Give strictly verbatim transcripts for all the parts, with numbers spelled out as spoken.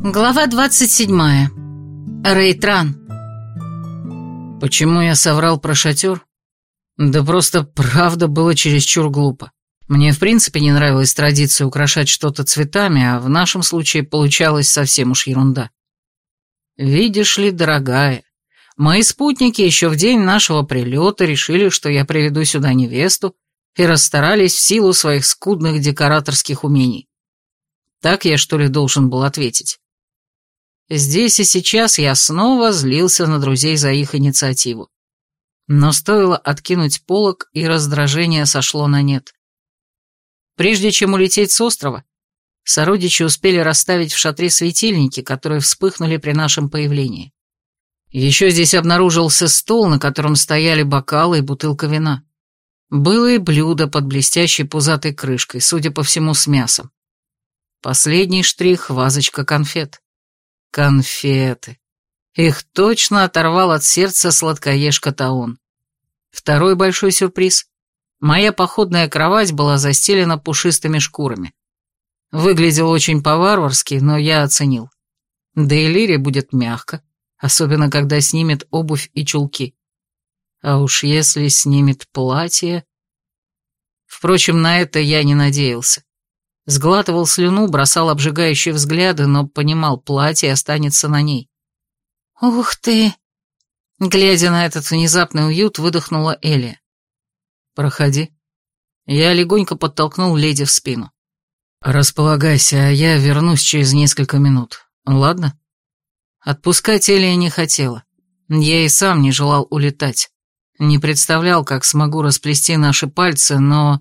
Глава двадцать седьмая. Рейтран. Почему я соврал про шатер? Да просто правда было чересчур глупо. Мне в принципе не нравилась традиция украшать что-то цветами, а в нашем случае получалась совсем уж ерунда. Видишь ли, дорогая, мои спутники еще в день нашего прилета решили, что я приведу сюда невесту, и расстарались в силу своих скудных декораторских умений. Так я, что ли, должен был ответить? Здесь и сейчас я снова злился на друзей за их инициативу. Но стоило откинуть полог, и раздражение сошло на нет. Прежде чем улететь с острова, сородичи успели расставить в шатре светильники, которые вспыхнули при нашем появлении. Еще здесь обнаружился стол, на котором стояли бокалы и бутылка вина. Было и блюдо под блестящей пузатой крышкой, судя по всему, с мясом. Последний штрих — вазочка конфет. Конфеты. Их точно оторвал от сердца сладкоежка Таон. Второй большой сюрприз. Моя походная кровать была застелена пушистыми шкурами. Выглядел очень по-варварски, но я оценил. Да и Лире будет мягко, особенно когда снимет обувь и чулки. А уж если снимет платье... Впрочем, на это я не надеялся. Сглатывал слюну, бросал обжигающие взгляды, но понимал, платье останется на ней. «Ух ты!» Глядя на этот внезапный уют, выдохнула Элия. «Проходи». Я легонько подтолкнул леди в спину. «Располагайся, а я вернусь через несколько минут. Ладно?» Отпускать Элия не хотела. Я и сам не желал улетать. Не представлял, как смогу расплести наши пальцы, но...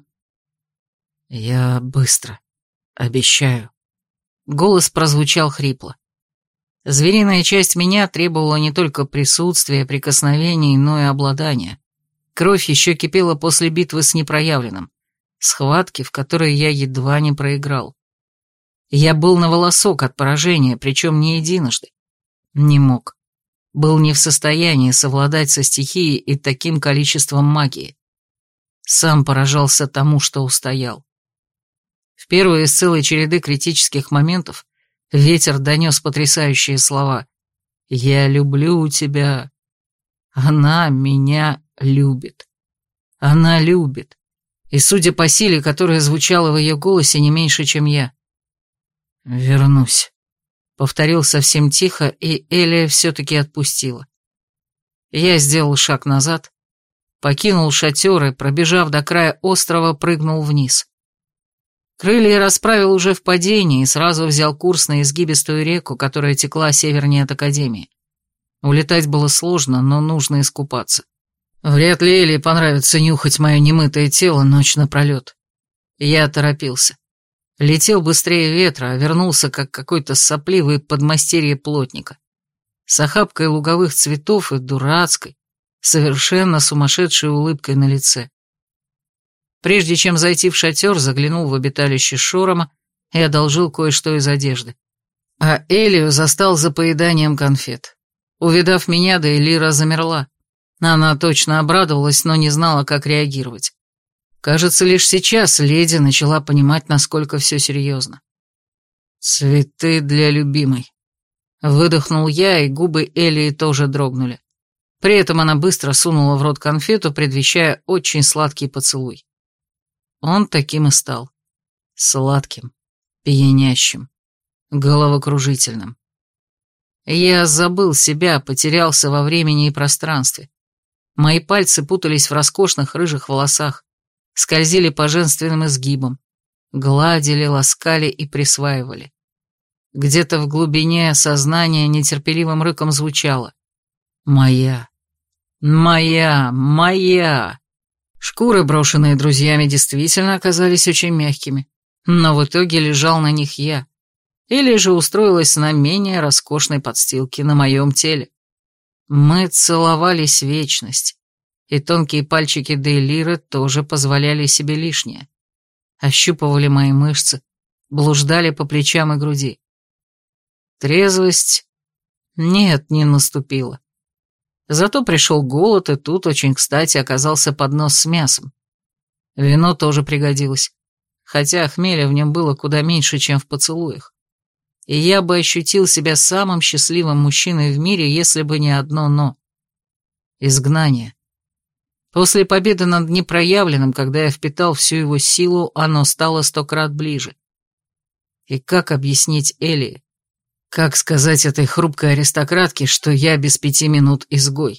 «Я быстро. Обещаю». Голос прозвучал хрипло. Звериная часть меня требовала не только присутствия, прикосновений, но и обладания. Кровь еще кипела после битвы с непроявленным, схватки, в которой я едва не проиграл. Я был на волосок от поражения, причем не единожды. Не мог. Был не в состоянии совладать со стихией и таким количеством магии. Сам поражался тому, что устоял. В первой из целой череды критических моментов ветер донес потрясающие слова. «Я люблю тебя». Она меня любит. Она любит. И, судя по силе, которая звучала в ее голосе, не меньше, чем я. «Вернусь», — повторил совсем тихо, и Элия все-таки отпустила. Я сделал шаг назад, покинул шатер и, пробежав до края острова, прыгнул вниз. Крылья расправил уже в падении и сразу взял курс на изгибистую реку, которая текла севернее от Академии. Улетать было сложно, но нужно искупаться. Вряд ли Элли понравится нюхать мое немытое тело ночь напролет. Я торопился. Летел быстрее ветра, а вернулся, как какой-то сопливый подмастерье плотника. С охапкой луговых цветов и дурацкой, совершенно сумасшедшей улыбкой на лице. Прежде чем зайти в шатер, заглянул в обиталище Шорома и одолжил кое-что из одежды. А Элию застал за поеданием конфет. Увидав меня, да и Лира замерла. Она точно обрадовалась, но не знала, как реагировать. Кажется, лишь сейчас леди начала понимать, насколько все серьезно. «Цветы для любимой». Выдохнул я, и губы Элии тоже дрогнули. При этом она быстро сунула в рот конфету, предвещая очень сладкий поцелуй. Он таким и стал. Сладким, пьянящим, головокружительным. Я забыл себя, потерялся во времени и пространстве. Мои пальцы путались в роскошных рыжих волосах, скользили по женственным изгибам, гладили, ласкали и присваивали. Где-то в глубине сознания нетерпеливым рыком звучало: «Моя, моя, моя». Шкуры, брошенные друзьями, действительно оказались очень мягкими, но в итоге лежал на них я, или же устроилась на менее роскошной подстилке на моем теле. Мы целовались вечность, и тонкие пальчики Дейлиры тоже позволяли себе лишнее. Ощупывали мои мышцы, блуждали по плечам и груди. Трезвость? Нет, не наступила. Зато пришел голод, и тут очень кстати оказался поднос с мясом. Вино тоже пригодилось, хотя хмеля в нем было куда меньше, чем в поцелуях. и я бы ощутил себя самым счастливым мужчиной в мире, если бы не одно «но». Изгнание. После победы над непроявленным, когда я впитал всю его силу, оно стало сто крат ближе. И как объяснить Элии? Как сказать этой хрупкой аристократке, что я без пяти минут изгой?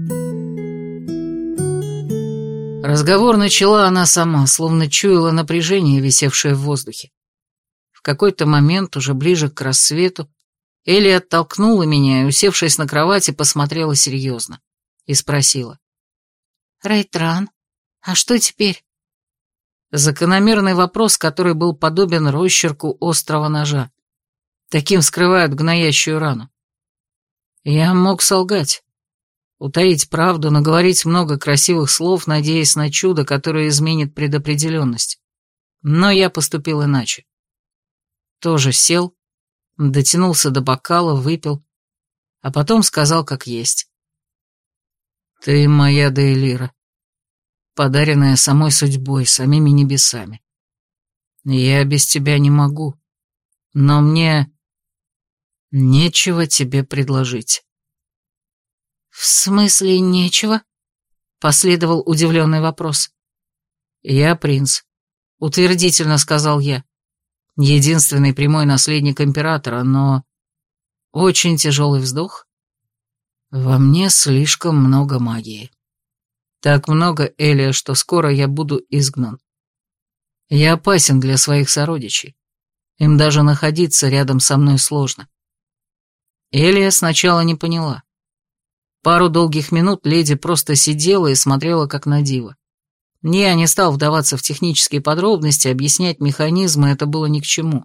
Разговор начала она сама, словно чуяла напряжение, висевшее в воздухе. В какой-то момент, уже ближе к рассвету, Элли оттолкнула меня и, усевшись на кровати, посмотрела серьезно и спросила. «Рейтран, а что теперь?» Закономерный вопрос, который был подобен росчерку острого ножа. Таким вскрывают гноящую рану. Я мог солгать, утаить правду, наговорить много красивых слов, надеясь на чудо, которое изменит предопределенность. Но я поступил иначе. Тоже сел, дотянулся до бокала, выпил, а потом сказал как есть. «Ты моя Дейлира, подаренная самой судьбой, самими небесами. Я без тебя не могу, но мне нечего тебе предложить». «В смысле нечего?» — последовал удивленный вопрос. «Я принц», — утвердительно сказал я. Единственный прямой наследник императора, но... Очень тяжелый вздох. Во мне слишком много магии. Так много, Элия, что скоро я буду изгнан. Я опасен для своих сородичей. Им даже находиться рядом со мной сложно. Элия сначала не поняла. Пару долгих минут леди просто сидела и смотрела как на диво. Я не стал вдаваться в технические подробности, объяснять механизмы, это было ни к чему.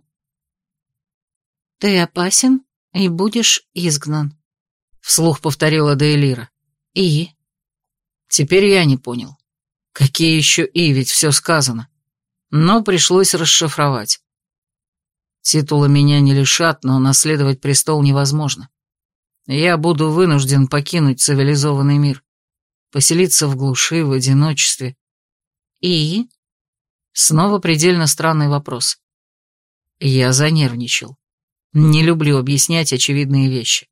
«Ты опасен и будешь изгнан», — вслух повторила Дейлира. «И?» Теперь я не понял. Какие еще «и», ведь все сказано. Но пришлось расшифровать. Титула меня не лишат, но наследовать престол невозможно. Я буду вынужден покинуть цивилизованный мир, поселиться в глуши, в одиночестве. «И?» Снова предельно странный вопрос. Я занервничал. Не люблю объяснять очевидные вещи.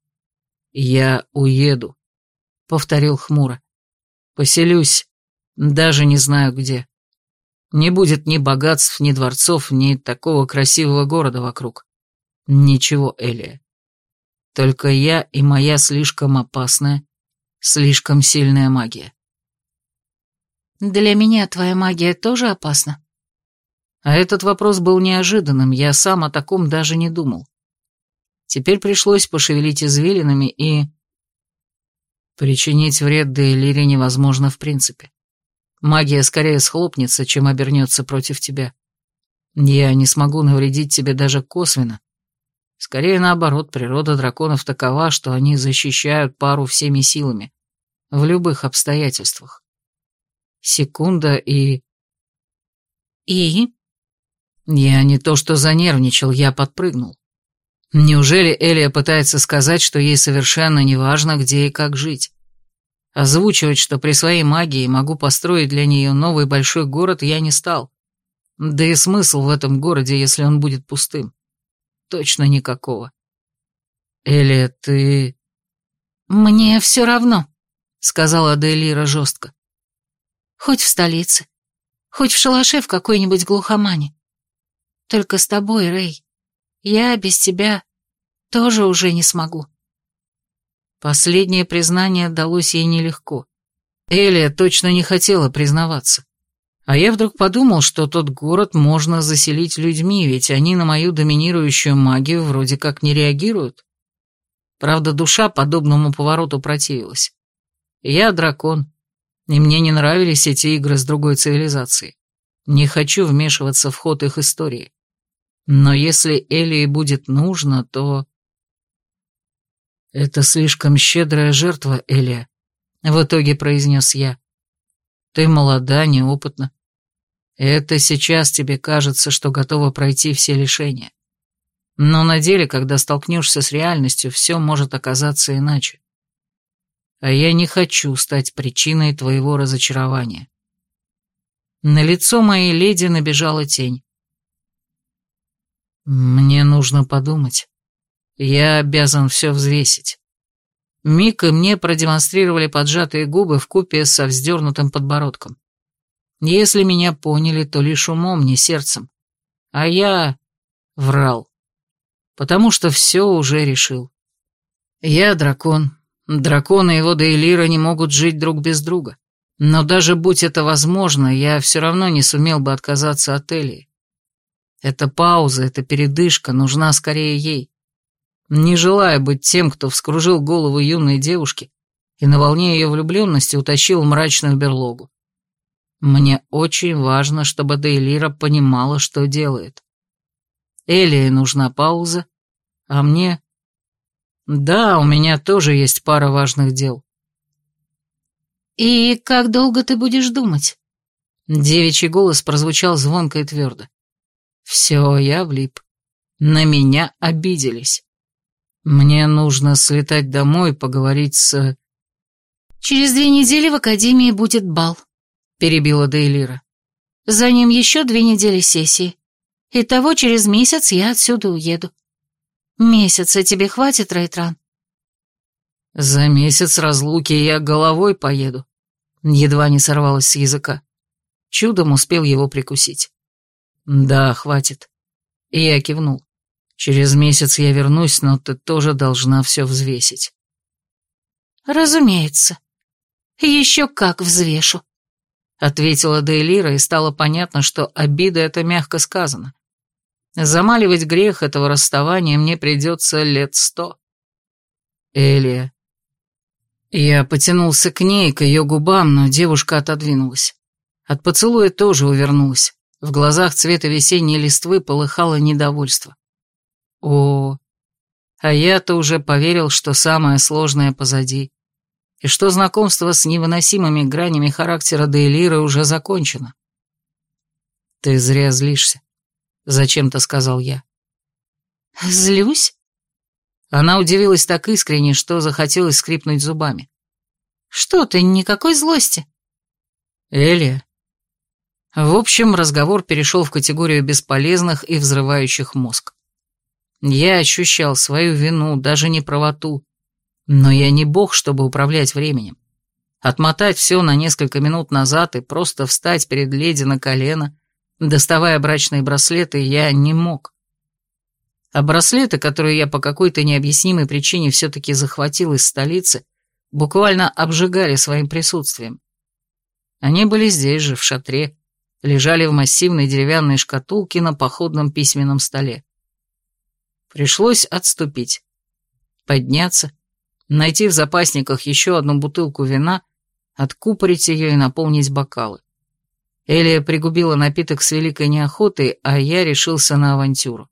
«Я уеду», — повторил хмуро. «Поселюсь, даже не знаю где. Не будет ни богатств, ни дворцов, ни такого красивого города вокруг. Ничего, Элия. Только я и моя слишком опасная, слишком сильная магия». «Для меня твоя магия тоже опасна?» А этот вопрос был неожиданным, я сам о таком даже не думал. Теперь пришлось пошевелить извилинами и... Причинить вред Дейлире невозможно в принципе. Магия скорее схлопнется, чем обернется против тебя. Я не смогу навредить тебе даже косвенно. Скорее наоборот, природа драконов такова, что они защищают пару всеми силами, в любых обстоятельствах. Секунда и... «И?» Я не то что занервничал, я подпрыгнул. Неужели Элия пытается сказать, что ей совершенно не важно, где и как жить? Озвучивать, что при своей магии могу построить для нее новый большой город, я не стал. Да и смысл в этом городе, если он будет пустым? Точно никакого. Элия, ты... «Мне все равно», — сказала Дейлира жестко. «Хоть в столице, хоть в шалаше в какой-нибудь глухомане. Только с тобой, Рэй, я без тебя тоже уже не смогу». Последнее признание далось ей нелегко. Элия точно не хотела признаваться. А я вдруг подумал, что тот город можно заселить людьми, ведь они на мою доминирующую магию вроде как не реагируют. Правда, душа подобному повороту противилась. Я дракон, и мне не нравились эти игры с другой цивилизацией. Не хочу вмешиваться в ход их истории. Но если Элии будет нужно, то... «Это слишком щедрая жертва, Элия», — в итоге произнес я. «Ты молода, неопытна. Это сейчас тебе кажется, что готова пройти все лишения. Но на деле, когда столкнешься с реальностью, все может оказаться иначе. А я не хочу стать причиной твоего разочарования». На лицо моей леди набежала тень. Мне нужно подумать. Я обязан все взвесить. Мик и мне продемонстрировали поджатые губы вкупе со вздернутым подбородком. Если меня поняли, то лишь умом, не сердцем. А я врал. Потому что все уже решил. Я дракон. Дракон и его Дейлира не могут жить друг без друга. Но даже будь это возможно, я все равно не сумел бы отказаться от Элии. Эта пауза, эта передышка нужна скорее ей. Не желая быть тем, кто вскружил голову юной девушки и на волне ее влюбленности утащил в мрачную берлогу. Мне очень важно, чтобы Дейлира понимала, что делает. Элии нужна пауза, а мне... Да, у меня тоже есть пара важных дел. «И как долго ты будешь думать?» Девичий голос прозвучал звонко и твердо. Все, я влип. На меня обиделись. Мне нужно слетать домой, поговорить с... «Через две недели в академии будет бал», — перебила Дейлира. «За ним еще две недели сессии. Итого через месяц я отсюда уеду. Месяца тебе хватит, Рейтран?» «За месяц разлуки я головой поеду», — едва не сорвалась с языка. Чудом успел его прикусить. «Да, хватит». И я кивнул. «Через месяц я вернусь, но ты тоже должна все взвесить». «Разумеется. Еще как взвешу», — ответила Дейлира, и стало понятно, что обида — это мягко сказано. Замаливать грех этого расставания мне придется лет сто. Элия. Я потянулся к ней, к ее губам, но девушка отодвинулась. От поцелуя тоже увернулась. В глазах цвета весенней листвы полыхало недовольство. О, а я-то уже поверил, что самое сложное позади, и что знакомство с невыносимыми гранями характера Дейлиры уже закончено. «Ты зря злишься», — зачем-то сказал я. «Злюсь?» Она удивилась так искренне, что захотелось скрипнуть зубами. «Что ты, никакой злости?» «Элия». В общем, разговор перешел в категорию бесполезных и взрывающих мозг. Я ощущал свою вину, даже неправоту, но я не бог, чтобы управлять временем. Отмотать все на несколько минут назад и просто встать перед леди на колено, доставая брачные браслеты, я не мог. А браслеты, которые я по какой-то необъяснимой причине все-таки захватил из столицы, буквально обжигали своим присутствием. Они были здесь же, в шатре, лежали в массивной деревянной шкатулке на походном письменном столе. Пришлось отступить, подняться, найти в запасниках еще одну бутылку вина, откупорить ее и наполнить бокалы. Элия пригубила напиток с великой неохотой, а я решился на авантюру.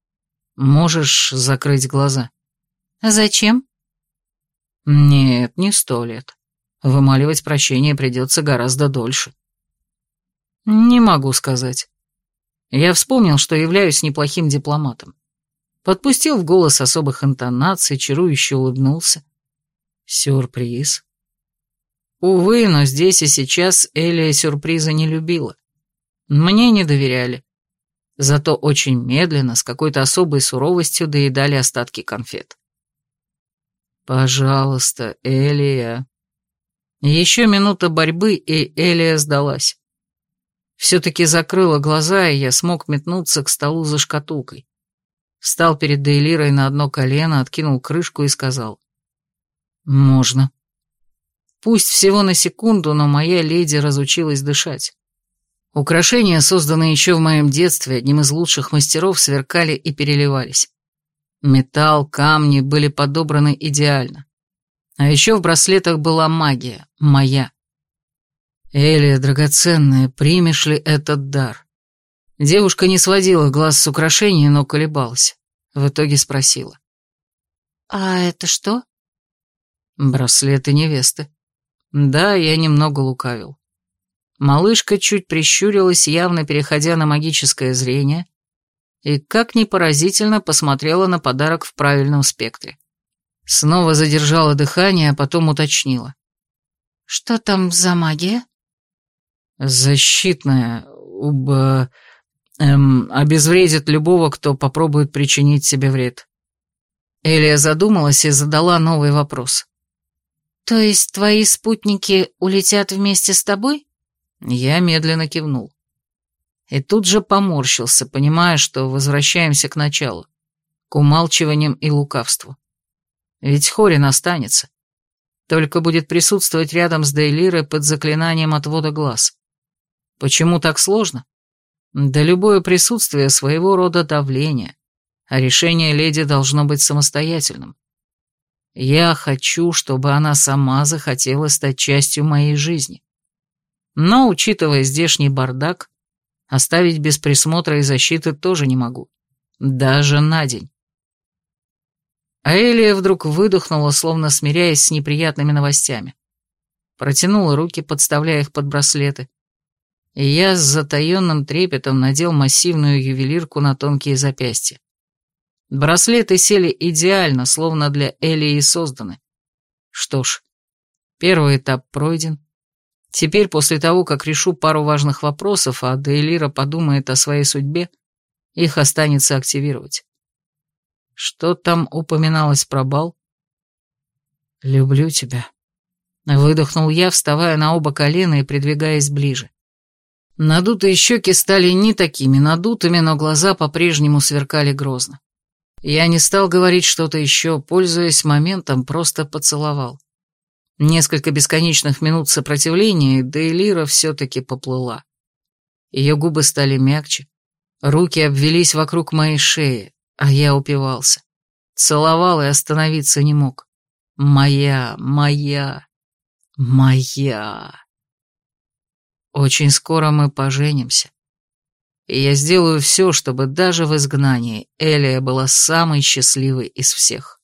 Можешь закрыть глаза? Зачем? Нет, не сто лет. Вымаливать прощение придется гораздо дольше. Не могу сказать. Я вспомнил, что являюсь неплохим дипломатом. Подпустил в голос особых интонаций, чарующе улыбнулся. Сюрприз. Увы, но здесь и сейчас Элия сюрприза не любила. Мне не доверяли. Зато очень медленно, с какой-то особой суровостью доедали остатки конфет. «Пожалуйста, Элия». Еще минута борьбы, и Элия сдалась. Все-таки закрыла глаза, и я смог метнуться к столу за шкатулкой. Встал перед Дейлирой на одно колено, откинул крышку и сказал: «Можно». Пусть всего на секунду, но моя леди разучилась дышать. Украшения, созданные еще в моем детстве, одним из лучших мастеров, сверкали и переливались. Металл, камни были подобраны идеально. А еще в браслетах была магия, моя. Элия, драгоценная, примешь ли этот дар? Девушка не сводила глаз с украшений, но колебалась. В итоге спросила: «А это что?» «Браслеты невесты». Да, я немного лукавил. Малышка чуть прищурилась, явно переходя на магическое зрение, и, как ни поразительно, посмотрела на подарок в правильном спектре. Снова задержала дыхание, а потом уточнила: «Что там за магия?» «Защитная, уба...» Эм, обезвредит любого, кто попробует причинить себе вред. Элия задумалась и задала новый вопрос. То есть твои спутники улетят вместе с тобой? Я медленно кивнул. И тут же поморщился, понимая, что возвращаемся к началу, к умалчиваниям и лукавству. Ведь Хорин останется. Только будет присутствовать рядом с Дейлирой под заклинанием отвода глаз. Почему так сложно? Да любое присутствие своего рода давление, а решение леди должно быть самостоятельным. Я хочу, чтобы она сама захотела стать частью моей жизни. Но, учитывая здешний бардак, оставить без присмотра и защиты тоже не могу. Даже на день. А Элия вдруг выдохнула, словно смиряясь с неприятными новостями. Протянула руки, подставляя их под браслеты. И я с затаенным трепетом надел массивную ювелирку на тонкие запястья. Браслеты сели идеально, словно для Элии созданы. Что ж, первый этап пройден. Теперь, после того, как решу пару важных вопросов, а Дейлира подумает о своей судьбе, их останется активировать. Что там упоминалось про бал? «Люблю тебя», — выдохнул я, вставая на оба колена и придвигаясь ближе. Надутые щеки стали не такими надутыми, но глаза по-прежнему сверкали грозно. Я не стал говорить что-то еще, пользуясь моментом, просто поцеловал. Несколько бесконечных минут сопротивления, и Дейлира все-таки поплыла. Ее губы стали мягче, руки обвелись вокруг моей шеи, а я упивался. Целовал и остановиться не мог. Моя, моя, моя. Очень скоро мы поженимся. И я сделаю все, чтобы даже в изгнании Элия была самой счастливой из всех.